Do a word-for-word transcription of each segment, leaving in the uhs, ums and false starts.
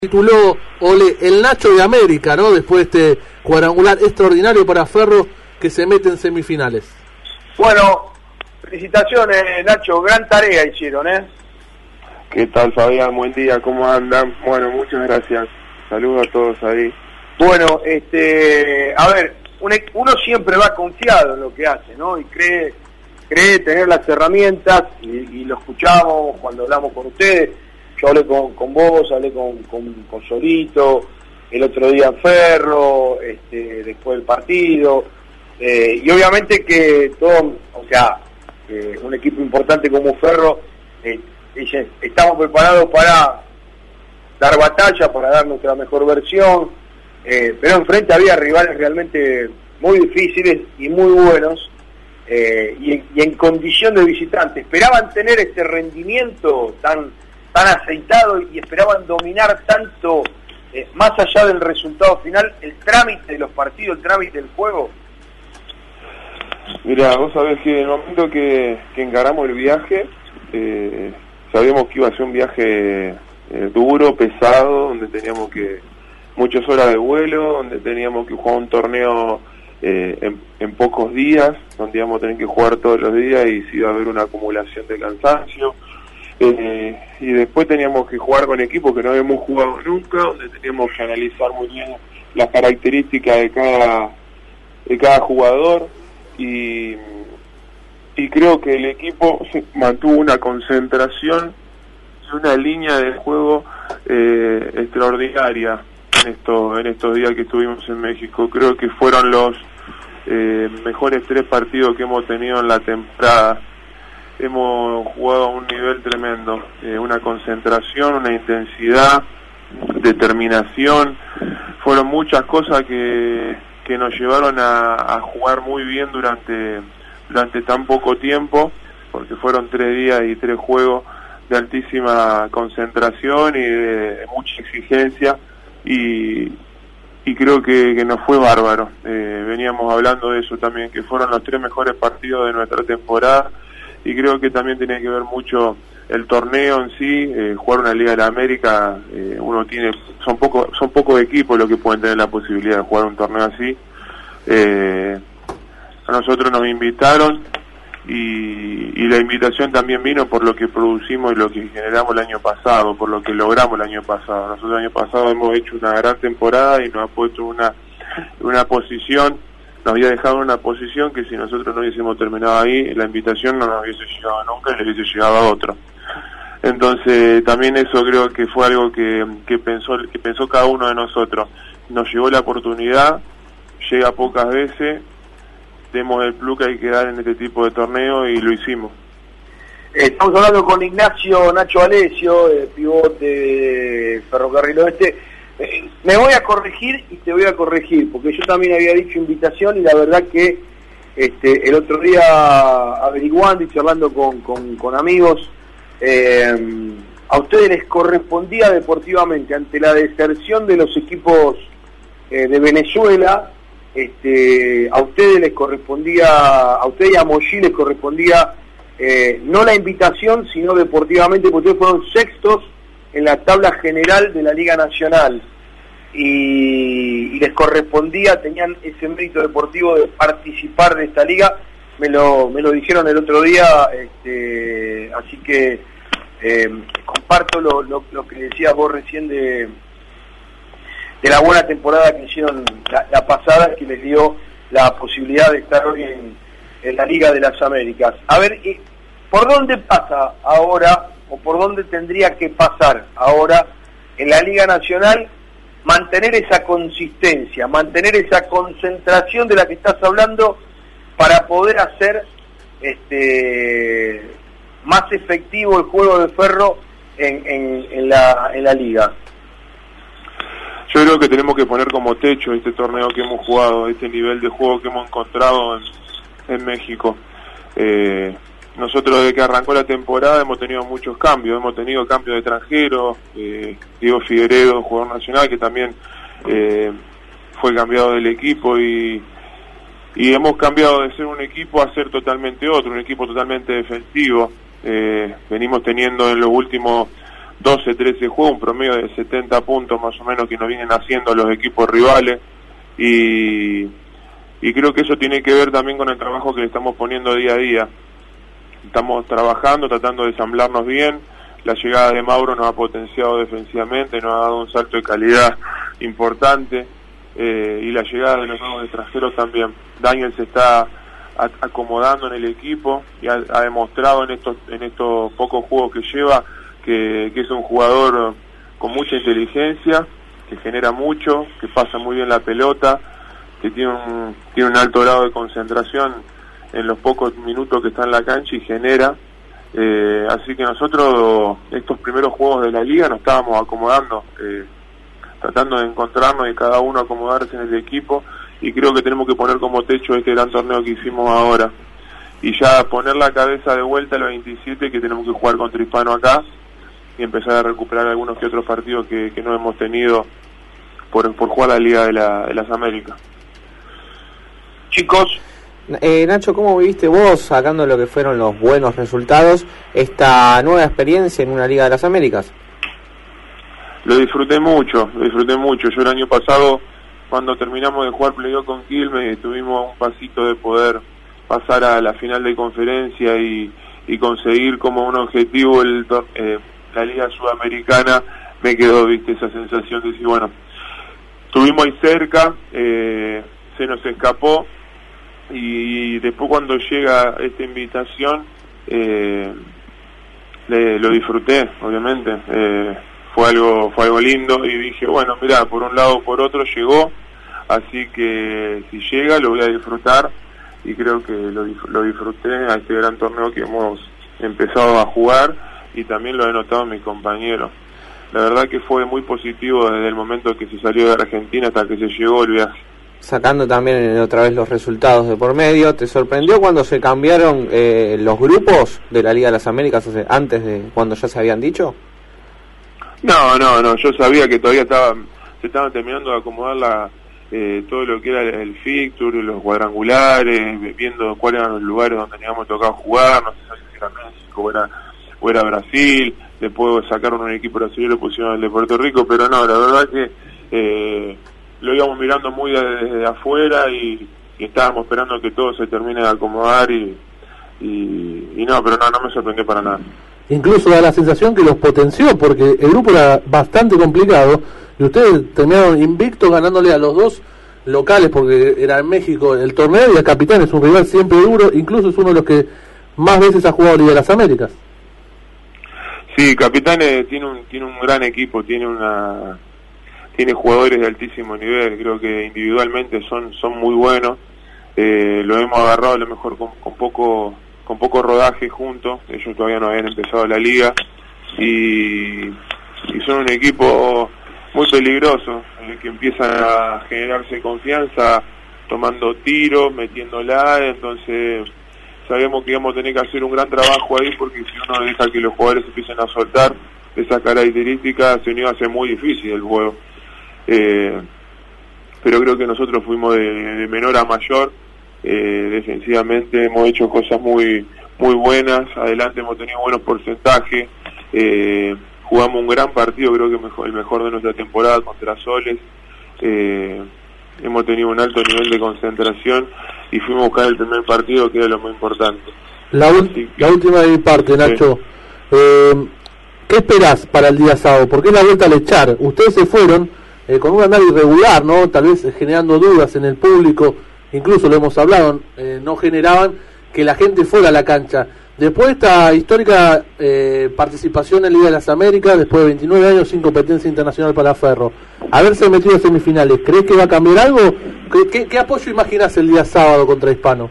Tituló Ole, el Nacho de América, ¿no? Después de este cuadrangular extraordinario para Ferro que se mete en semifinales. Bueno, felicitaciones Nacho, gran tarea hicieron, ¿eh? ¿Qué tal, Fabián? Buen día, ¿cómo andan? Bueno, muchas gracias. Saludos a todos ahí. Bueno, este, a ver, uno siempre va confiado en lo que hace, ¿no? Y cree, cree tener las herramientas, y, y lo escuchamos cuando hablamos con ustedes. Yo hablé con, con vos, hablé con, con, con Solito, el otro día en Ferro, este, después del partido, eh, y obviamente que todo, o sea, eh, un equipo importante como Ferro, eh, estamos preparados para dar batalla, para dar nuestra mejor versión, eh, pero enfrente había rivales realmente muy difíciles y muy buenos, eh, y, en, y en condición de visitante. Esperaban tener este rendimiento tan tan aceitado y esperaban dominar tanto, eh, más allá del resultado final, el trámite de los partidos, el trámite del juego. Mira, vos sabés que en el momento que, que encaramos el viaje, eh, sabíamos que iba a ser un viaje eh, duro, pesado, donde teníamos que muchas horas de vuelo, donde teníamos que jugar un torneo eh, en, en pocos días, donde íbamos a tener que jugar todos los días y si iba a haber una acumulación de cansancio. Eh, y después teníamos que jugar con equipos que no habíamos jugado nunca, donde teníamos que analizar muy bien las características de cada de cada jugador y, y creo que el equipo mantuvo una concentración y una línea de juego eh, extraordinaria en estos en estos días que estuvimos en México. Creo que fueron los eh, mejores tres partidos que hemos tenido en la temporada. Hemos jugado a un nivel tremendo, eh, una concentración, una intensidad, determinación, fueron muchas cosas que, que nos llevaron a, a jugar muy bien durante, durante tan poco tiempo, porque fueron tres días y tres juegos de altísima concentración y de, de mucha exigencia, y, y creo que, que nos fue bárbaro. Eh, veníamos hablando de eso también, que fueron los tres mejores partidos de nuestra temporada. Y creo que también tiene que ver mucho el torneo en sí, eh, jugar una Liga de la América, eh, uno tiene, son pocos son pocos equipos los que pueden tener la posibilidad de jugar un torneo así. Eh, a nosotros nos invitaron y, y la invitación también vino por lo que producimos y lo que generamos el año pasado, por lo que logramos el año pasado. Nosotros el año pasado hemos hecho una gran temporada y nos ha puesto una, una posición. Nos había dejado en una posición que si nosotros no hubiésemos terminado ahí, la invitación no nos hubiese llegado nunca y le hubiese llegado a otro. Entonces también eso creo que fue algo que, que pensó que pensó cada uno de nosotros. Nos llegó la oportunidad, llega pocas veces, demos el plus que hay que dar en este tipo de torneo y lo hicimos. Estamos hablando con Ignacio Nacho Alessio, eh, pivote de Ferrocarril Oeste. Eh, me voy a corregir y te voy a corregir, porque yo también había dicho invitación y la verdad que este, el otro día averiguando y charlando con, con, con amigos, eh, a ustedes les correspondía deportivamente, ante la deserción de los equipos eh, de Venezuela, este, a ustedes les correspondía, a ustedes y a Mollí les correspondía eh, no la invitación, sino deportivamente, porque ustedes fueron sextos en la tabla general de la Liga Nacional y, y les correspondía, tenían ese mérito deportivo de participar de esta liga, me lo me lo dijeron el otro día, este, así que eh, comparto lo, lo, lo que decías vos recién de, de la buena temporada que hicieron la, la pasada, que les dio la posibilidad de estar hoy en, en la Liga de las Américas. A ver, ¿por dónde pasa ahora o por dónde tendría que pasar ahora en la Liga Nacional mantener esa consistencia, mantener esa concentración de la que estás hablando para poder hacer este más efectivo el juego de Ferro en, en, en, la, en la Liga? Yo creo que tenemos que poner como techo este torneo que hemos jugado, este nivel de juego que hemos encontrado en, en México. Eh, Nosotros desde que arrancó la temporada hemos tenido muchos cambios, hemos tenido cambios de extranjeros, eh, Diego Figueredo, jugador nacional, que también eh, fue cambiado del equipo y, y hemos cambiado de ser un equipo a ser totalmente otro, un equipo totalmente defensivo. Eh, venimos teniendo en los últimos doce, trece juegos, un promedio de setenta puntos más o menos que nos vienen haciendo los equipos rivales, y, y creo que eso tiene que ver también con el trabajo que le estamos poniendo día a día. Estamos trabajando, tratando de ensamblarnos bien. La llegada de Mauro nos ha potenciado defensivamente, nos ha dado un salto de calidad importante, eh, y la llegada de los nuevos extranjeros también. Daniel se está acomodando en el equipo y ha, ha demostrado en estos en estos pocos juegos que lleva que, que es un jugador con mucha inteligencia, que genera mucho, que pasa muy bien la pelota, que tiene un, tiene un alto grado de concentración en los pocos minutos que está en la cancha y genera. Eh, así que nosotros estos primeros juegos de la liga nos estábamos acomodando, eh, tratando de encontrarnos y cada uno acomodarse en el equipo, y creo que tenemos que poner como techo este gran torneo que hicimos ahora y ya poner la cabeza de vuelta al veintisiete, que tenemos que jugar contra Hispano acá y empezar a recuperar algunos que otros partidos que, que no hemos tenido por, por jugar la Liga de, la, de las Américas. Chicos, Eh, Nacho, ¿cómo viviste vos, sacando lo que fueron los buenos resultados, esta nueva experiencia en una Liga de las Américas? Lo disfruté mucho, lo disfruté mucho. Yo el año pasado, cuando terminamos de jugar playoff con Quilmes, estuvimos a un pasito de poder pasar a la final de conferencia y, y conseguir como un objetivo el, eh, la Liga Sudamericana. Me quedó, viste, esa sensación de decir, bueno, estuvimos ahí cerca, eh, se nos escapó. Y después cuando llega esta invitación, eh, le, lo disfruté, obviamente. Eh, fue algo fue algo lindo y dije, bueno, mira, por un lado o por otro llegó, así que si llega lo voy a disfrutar, y creo que lo, lo disfruté a este gran torneo que hemos empezado a jugar, y también lo he notado en mis compañeros. La verdad que fue muy positivo desde el momento que se salió de Argentina hasta que se llegó el viaje. Sacando también otra vez los resultados de por medio, ¿te sorprendió cuando se cambiaron eh, los grupos de la Liga de las Américas antes de cuando ya se habían dicho? No, no, no, yo sabía que todavía estaba, se estaban terminando de acomodar la, eh, todo lo que era el, el fixture, los cuadrangulares, viendo cuáles eran los lugares donde teníamos tocado jugar, no sé si era México o era, o era Brasil. Después sacaron un equipo brasileño y lo pusieron el de Puerto Rico, pero no, la verdad que eh, lo íbamos mirando muy desde afuera y, y estábamos esperando que todo se termine de acomodar y, y, y no, pero no, no me sorprendió para nada. Incluso da la sensación que los potenció, porque el grupo era bastante complicado y ustedes terminaron invictos ganándole a los dos locales, porque era en México el torneo y el Capitán es un rival siempre duro, incluso es uno de los que más veces ha jugado Liga de las Américas. Sí, Capitán eh, tiene un tiene un gran equipo, tiene una tiene jugadores de altísimo nivel, creo que individualmente son son muy buenos, eh, lo hemos agarrado a lo mejor con, con poco con poco rodaje juntos, ellos todavía no habían empezado la liga y, y son un equipo muy peligroso, en el que empiezan a generarse confianza tomando tiros, metiéndola, entonces sabemos que íbamos a tener que hacer un gran trabajo ahí, porque si uno deja que los jugadores empiecen a soltar esas características, se iba a hacer muy difícil el juego. Eh, pero creo que nosotros fuimos de, de menor a mayor, eh, defensivamente hemos hecho cosas muy muy buenas, adelante hemos tenido buenos porcentajes, eh, jugamos un gran partido, creo que mejor, el mejor de nuestra temporada contra Soles, eh, hemos tenido un alto nivel de concentración y fuimos a buscar el primer partido, que era lo más importante. La, que, la última de mi parte, Nacho, sí. eh, ¿qué esperás para el día sábado? Porque es la vuelta al echar. Ustedes se fueron eh, con un andar irregular, ¿no? Tal vez eh, generando dudas en el público, incluso lo hemos hablado, eh, no generaban que la gente fuera a la cancha. Después de esta histórica eh, participación en Liga de las Américas, después de veintinueve años sin competencia internacional para Ferro, haberse metido a semifinales, ¿crees que va a cambiar algo? ¿Qué, qué, qué apoyo imaginas el día sábado contra Hispano?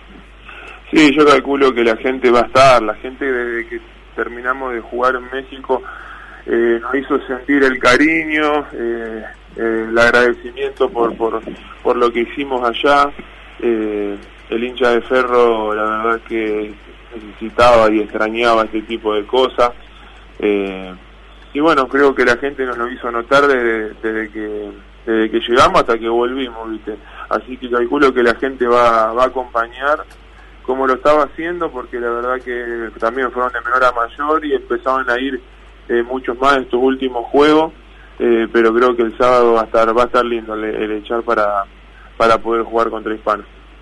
Sí, yo calculo que la gente va a estar, la gente desde que terminamos de jugar en México eh, nos hizo sentir el cariño, eh, eh, el agradecimiento por, por, por lo que hicimos allá. Eh, el hincha de Ferro, la verdad que necesitaba y extrañaba este tipo de cosas, eh, y bueno, creo que la gente nos lo hizo notar desde, desde que desde que llegamos hasta que volvimos, ¿viste? Así que calculo que la gente va, va a acompañar como lo estaba haciendo, porque la verdad que también fueron de menor a mayor y empezaban a ir eh, muchos más en estos últimos juegos, eh, pero creo que el sábado va a estar va a estar lindo el, el echar para, para poder jugar contra Hispano.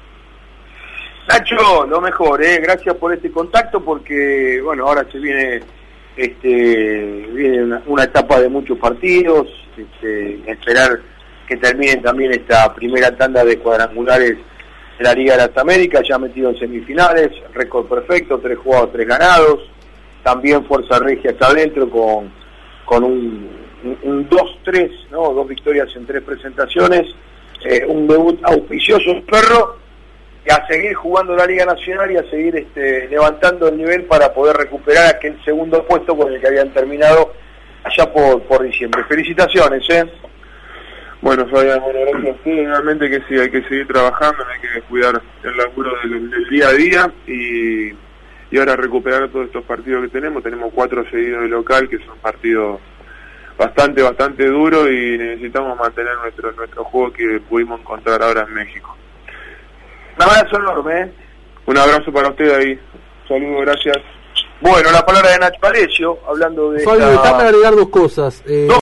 Nacho, lo mejor, eh, gracias por este contacto, porque bueno, ahora se viene este viene una, una etapa de muchos partidos, este, esperar que terminen también esta primera tanda de cuadrangulares de la Liga de las Américas, ya metido en semifinales, récord perfecto, tres jugados, tres ganados, también Fuerza Regia está adentro con, con un, un dos tres, ¿no? Dos victorias en tres presentaciones, eh, un debut auspicioso, un perro, y a seguir jugando la Liga Nacional y a seguir este, levantando el nivel para poder recuperar aquel segundo puesto con el que habían terminado allá por, por diciembre. Felicitaciones, ¿eh? Bueno, Fabián, bueno, gracias. Sí, realmente que sí, hay que seguir trabajando, no hay que descuidar el laburo del, del día a día y, y ahora recuperar todos estos partidos que tenemos. Tenemos cuatro seguidos de local, que son partidos bastante, bastante duros y necesitamos mantener nuestro, nuestro juego que pudimos encontrar ahora en México. Un abrazo enorme, ¿eh? Un abrazo para usted ahí. Saludos, gracias. Bueno, la palabra de Nacho Alessio, hablando de... Fabio, esta... déjame agregar dos cosas. Eh...